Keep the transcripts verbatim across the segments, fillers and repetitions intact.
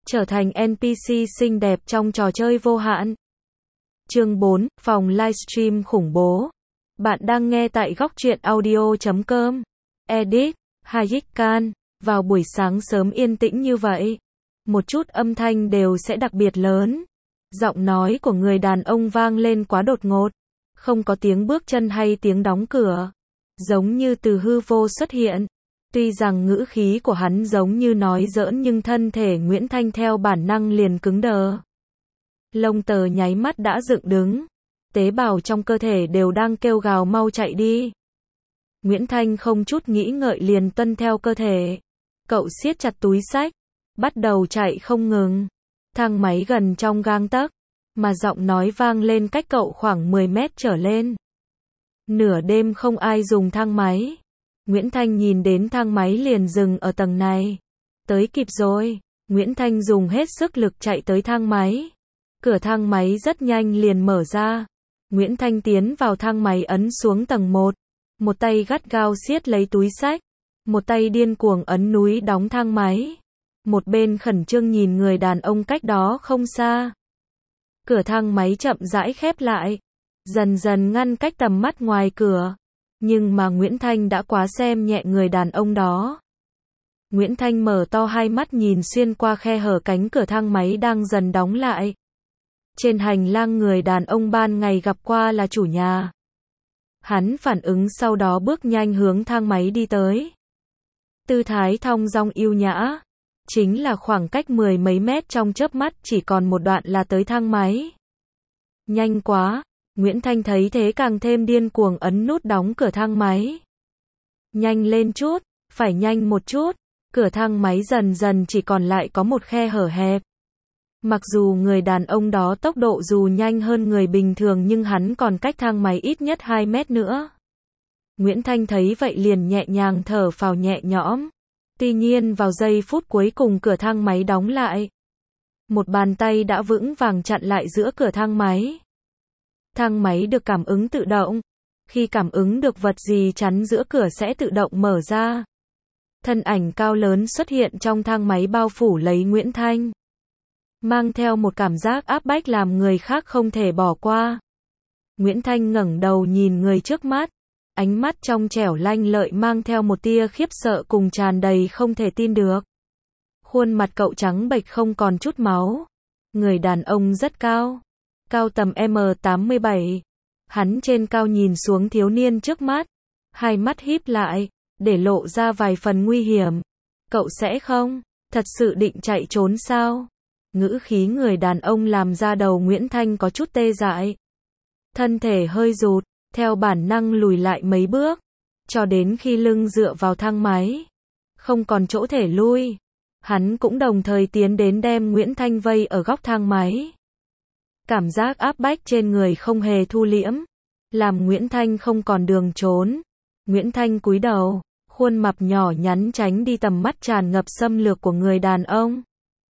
trở thành en pê xê xinh đẹp trong trò chơi vô hạn. Chương bốn, phòng livestream khủng bố. Bạn đang nghe tại góc truyện audio chấm com. Edit, Hayik Khan. Vào buổi sáng sớm yên tĩnh như vậy, một chút âm thanh đều sẽ đặc biệt lớn. Giọng nói của người đàn ông vang lên quá đột ngột, không có tiếng bước chân hay tiếng đóng cửa, giống như từ hư vô xuất hiện. Tuy rằng ngữ khí của hắn giống như nói giỡn nhưng thân thể Nguyễn Thanh theo bản năng liền cứng đờ. Lông tơ nháy mắt đã dựng đứng, tế bào trong cơ thể đều đang kêu gào mau chạy đi. Nguyễn Thanh không chút nghĩ ngợi liền tuân theo cơ thể. Cậu siết chặt túi xách, bắt đầu chạy không ngừng. Thang máy gần trong gang tấc, mà giọng nói vang lên cách cậu khoảng mười mét trở lên. Nửa đêm không ai dùng thang máy. Nguyễn Thanh nhìn đến thang máy liền dừng ở tầng này. Tới kịp rồi. Nguyễn Thanh dùng hết sức lực chạy tới thang máy. Cửa thang máy rất nhanh liền mở ra. Nguyễn Thanh tiến vào thang máy ấn xuống tầng một. Một tay gắt gao siết lấy túi xách. Một tay điên cuồng ấn núi đóng thang máy. Một bên khẩn trương nhìn người đàn ông cách đó không xa. Cửa thang máy chậm rãi khép lại, dần dần ngăn cách tầm mắt ngoài cửa. Nhưng mà Nguyễn Thanh đã quá xem nhẹ người đàn ông đó. Nguyễn Thanh mở to hai mắt nhìn xuyên qua khe hở cánh cửa thang máy đang dần đóng lại. Trên hành lang người đàn ông ban ngày gặp qua là chủ nhà. Hắn phản ứng sau đó bước nhanh hướng thang máy đi tới. Tư thái thong dong yêu nhã. Chính là khoảng cách mười mấy mét trong chớp mắt chỉ còn một đoạn là tới thang máy. Nhanh quá, Nguyễn Thanh thấy thế càng thêm điên cuồng ấn nút đóng cửa thang máy. Nhanh lên chút, phải nhanh một chút, cửa thang máy dần dần chỉ còn lại có một khe hở hẹp. Mặc dù người đàn ông đó tốc độ dù nhanh hơn người bình thường nhưng hắn còn cách thang máy ít nhất hai mét nữa. Nguyễn Thanh thấy vậy liền nhẹ nhàng thở phào nhẹ nhõm. Tuy nhiên vào giây phút cuối cùng cửa thang máy đóng lại. Một bàn tay đã vững vàng chặn lại giữa cửa thang máy. Thang máy được cảm ứng tự động. Khi cảm ứng được vật gì chắn giữa cửa sẽ tự động mở ra. Thân ảnh cao lớn xuất hiện trong thang máy bao phủ lấy Nguyễn Thanh. Mang theo một cảm giác áp bách làm người khác không thể bỏ qua. Nguyễn Thanh ngẩng đầu nhìn người trước mắt. Ánh mắt trong trẻo lanh lợi mang theo một tia khiếp sợ cùng tràn đầy không thể tin được. Khuôn mặt cậu trắng bệch không còn chút máu. Người đàn ông rất cao. Cao tầm mét tám mươi bảy. Hắn trên cao nhìn xuống thiếu niên trước mắt. Hai mắt híp lại, để lộ ra vài phần nguy hiểm. Cậu sẽ không, thật sự định chạy trốn sao? Ngữ khí người đàn ông làm ra đầu Nguyễn Thanh có chút tê dại. Thân thể hơi rụt. Theo bản năng lùi lại mấy bước, cho đến khi lưng dựa vào thang máy, không còn chỗ thể lui. Hắn cũng đồng thời tiến đến đem Nguyễn Thanh vây ở góc thang máy. Cảm giác áp bách trên người không hề thu liễm, làm Nguyễn Thanh không còn đường trốn. Nguyễn Thanh cúi đầu, khuôn mặt nhỏ nhắn tránh đi tầm mắt tràn ngập xâm lược của người đàn ông.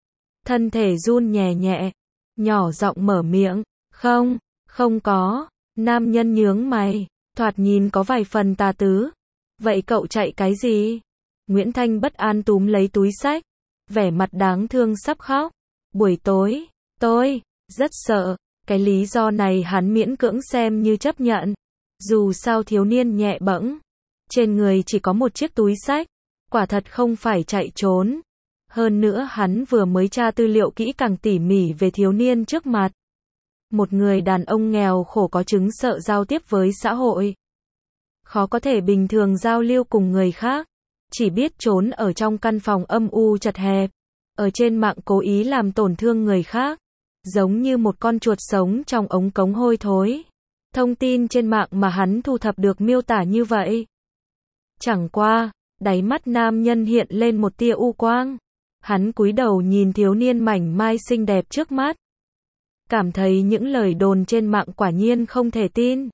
Thân thể run nhẹ nhẹ, nhỏ giọng mở miệng, không, không có. Nam nhân nhướng mày, thoạt nhìn có vài phần tà tứ. Vậy cậu chạy cái gì? Nguyễn Thanh bất an túm lấy túi xách, vẻ mặt đáng thương sắp khóc. Buổi tối, tôi rất sợ. Cái lý do này hắn miễn cưỡng xem như chấp nhận. Dù sao thiếu niên nhẹ bẫng, trên người chỉ có một chiếc túi xách, quả thật không phải chạy trốn. Hơn nữa hắn vừa mới tra tư liệu kỹ càng tỉ mỉ về thiếu niên trước mặt. Một người đàn ông nghèo khổ có chứng sợ giao tiếp với xã hội. Khó có thể bình thường giao lưu cùng người khác. Chỉ biết trốn ở trong căn phòng âm u chật hẹp. Ở trên mạng cố ý làm tổn thương người khác. Giống như một con chuột sống trong ống cống hôi thối. Thông tin trên mạng mà hắn thu thập được miêu tả như vậy. Chẳng qua, đáy mắt nam nhân hiện lên một tia u quang. Hắn cúi đầu nhìn thiếu niên mảnh mai xinh đẹp trước mắt. Cảm thấy những lời đồn trên mạng quả nhiên không thể tin.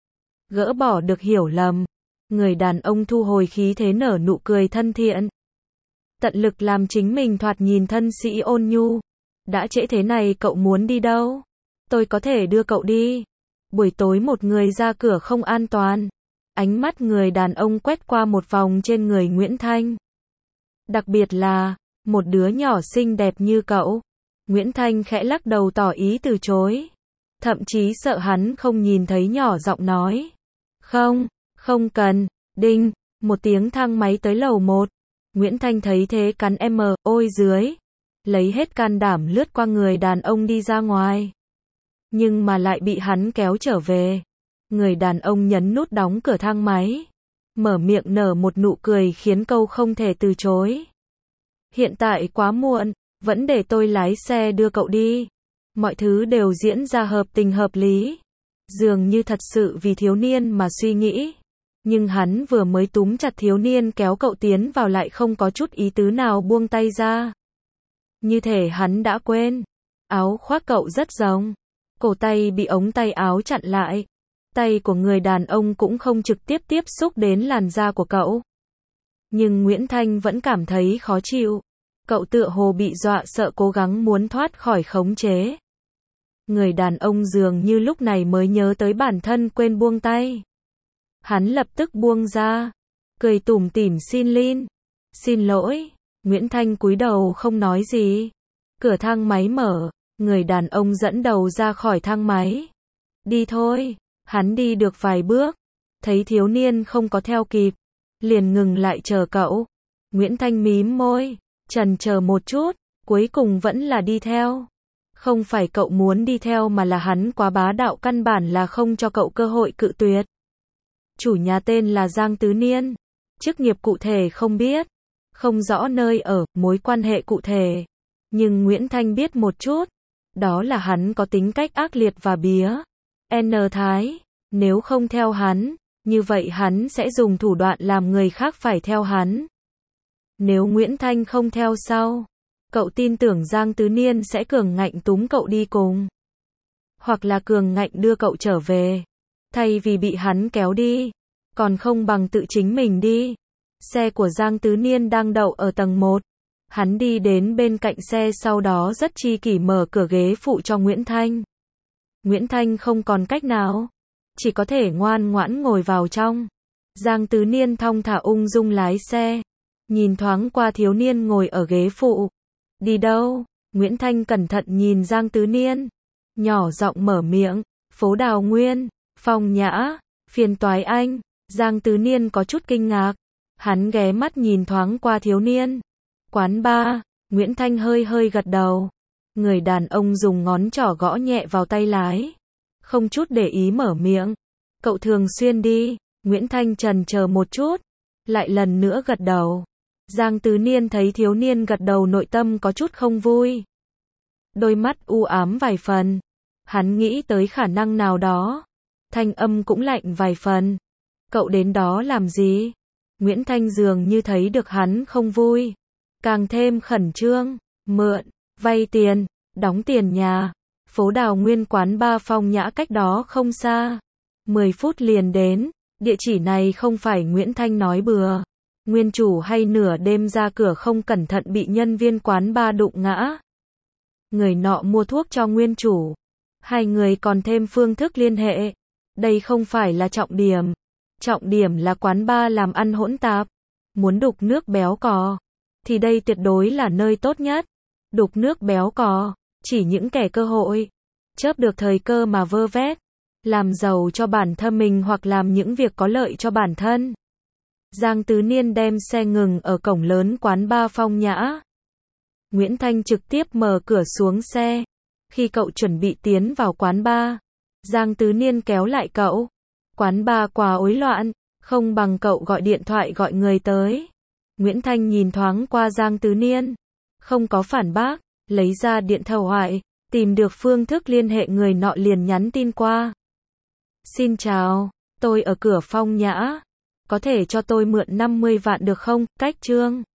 Gỡ bỏ được hiểu lầm. Người đàn ông thu hồi khí thế nở nụ cười thân thiện. Tận lực làm chính mình thoạt nhìn thân sĩ ôn nhu. Đã trễ thế này cậu muốn đi đâu? Tôi có thể đưa cậu đi. Buổi tối một người ra cửa không an toàn. Ánh mắt người đàn ông quét qua một vòng trên người Nguyễn Thanh. Đặc biệt là, Một đứa nhỏ xinh đẹp như cậu. Nguyễn Thanh khẽ lắc đầu tỏ ý từ chối. Thậm chí sợ hắn không nhìn thấy, nhỏ giọng nói. Không, không cần. Đinh, một tiếng thang máy tới lầu một. Nguyễn Thanh thấy thế cắn em, ôi dưới. Lấy hết can đảm lướt qua người đàn ông đi ra ngoài. Nhưng mà lại bị hắn kéo trở về. Người đàn ông nhấn nút đóng cửa thang máy. Mở miệng nở một nụ cười khiến cậu không thể từ chối. Hiện tại quá muộn, vẫn để tôi lái xe đưa cậu đi. Mọi thứ đều diễn ra hợp tình hợp lý. Dường như thật sự vì thiếu niên mà suy nghĩ. Nhưng hắn vừa mới túm chặt thiếu niên kéo cậu tiến vào lại không có chút ý tứ nào buông tay ra. Như thể hắn đã quên. Áo khoác cậu rất rộng. Cổ tay bị ống tay áo chặn lại. Tay của người đàn ông cũng không trực tiếp tiếp xúc đến làn da của cậu. Nhưng Nguyễn Thanh vẫn cảm thấy khó chịu. Cậu tựa hồ bị dọa sợ cố gắng muốn thoát khỏi khống chế. Người đàn ông dường như lúc này mới nhớ tới bản thân quên buông tay. Hắn lập tức buông ra. Cười tủm tỉm xin lin. Xin lỗi. Nguyễn Thanh cúi đầu không nói gì. Cửa thang máy mở. Người đàn ông dẫn đầu ra khỏi thang máy. Đi thôi. Hắn đi được vài bước. Thấy thiếu niên không có theo kịp. Liền ngừng lại chờ cậu. Nguyễn Thanh mím môi. Chần chờ một chút. Cuối cùng vẫn là đi theo. Không phải cậu muốn đi theo mà là hắn quá bá đạo, căn bản là không cho cậu cơ hội cự tuyệt. Chủ nhà tên là Giang Tứ Niên. Chức nghiệp cụ thể không biết. Không rõ nơi ở, mối quan hệ cụ thể. Nhưng Nguyễn Thanh biết một chút. Đó là hắn có tính cách ác liệt và bía. N Thái. Nếu không theo hắn, như vậy hắn sẽ dùng thủ đoạn làm người khác phải theo hắn. Nếu Nguyễn Thanh không theo sau, cậu tin tưởng Giang Tứ Niên sẽ cường ngạnh túm cậu đi cùng. Hoặc là cường ngạnh đưa cậu trở về. Thay vì bị hắn kéo đi, còn không bằng tự chính mình đi. Xe của Giang Tứ Niên đang đậu ở tầng một. Hắn đi đến bên cạnh xe, sau đó rất chi kỷ mở cửa ghế phụ cho Nguyễn Thanh. Nguyễn Thanh không còn cách nào, chỉ có thể ngoan ngoãn ngồi vào trong. Giang Tứ Niên thong thả ung dung lái xe. Nhìn thoáng qua thiếu niên ngồi ở ghế phụ. Đi đâu? Nguyễn Thanh cẩn thận nhìn Giang Tứ Niên. Nhỏ giọng mở miệng. Phố Đào Nguyên. Phong Nhã. Phiền toái anh. Giang Tứ Niên có chút kinh ngạc. Hắn ghé mắt nhìn thoáng qua thiếu niên. Quán bar. Nguyễn Thanh hơi hơi gật đầu. Người đàn ông dùng ngón trỏ gõ nhẹ vào tay lái. Không chút để ý mở miệng. Cậu thường xuyên đi. Nguyễn Thanh chần chờ một chút. Lại lần nữa gật đầu. Giang Tứ Niên thấy thiếu niên gật đầu, nội tâm có chút không vui. Đôi mắt u ám vài phần. Hắn nghĩ tới khả năng nào đó. Thanh âm cũng lạnh vài phần. Cậu đến đó làm gì? Nguyễn Thanh dường như thấy được hắn không vui. Càng thêm khẩn trương. Mượn, vay tiền, đóng tiền nhà. Phố Đào Nguyên, quán bar Phong Nhã cách đó không xa. mười phút liền đến. Địa chỉ này không phải Nguyễn Thanh nói bừa. Nguyên chủ hay nửa đêm ra cửa không cẩn thận bị nhân viên quán bar đụng ngã. Người nọ mua thuốc cho nguyên chủ. Hai người còn thêm phương thức liên hệ. Đây không phải là trọng điểm. Trọng điểm là quán bar làm ăn hỗn tạp. Muốn đục nước béo cò, thì đây tuyệt đối là nơi tốt nhất. Đục nước béo cò, chỉ những kẻ cơ hội, chớp được thời cơ mà vơ vét. Làm giàu cho bản thân mình hoặc làm những việc có lợi cho bản thân. Giang Tứ Niên đem xe ngừng ở cổng lớn quán bar Phong Nhã. Nguyễn Thanh trực tiếp mở cửa xuống xe. Khi cậu chuẩn bị tiến vào quán bar, Giang Tứ Niên kéo lại cậu. Quán bar quá rối loạn, không bằng cậu gọi điện thoại gọi người tới. Nguyễn Thanh nhìn thoáng qua Giang Tứ Niên, không có phản bác, lấy ra điện thoại, tìm được phương thức liên hệ người nọ liền nhắn tin qua. Xin chào, tôi ở cửa Phong Nhã. Có thể cho tôi mượn năm mươi vạn được không? Cách Trương.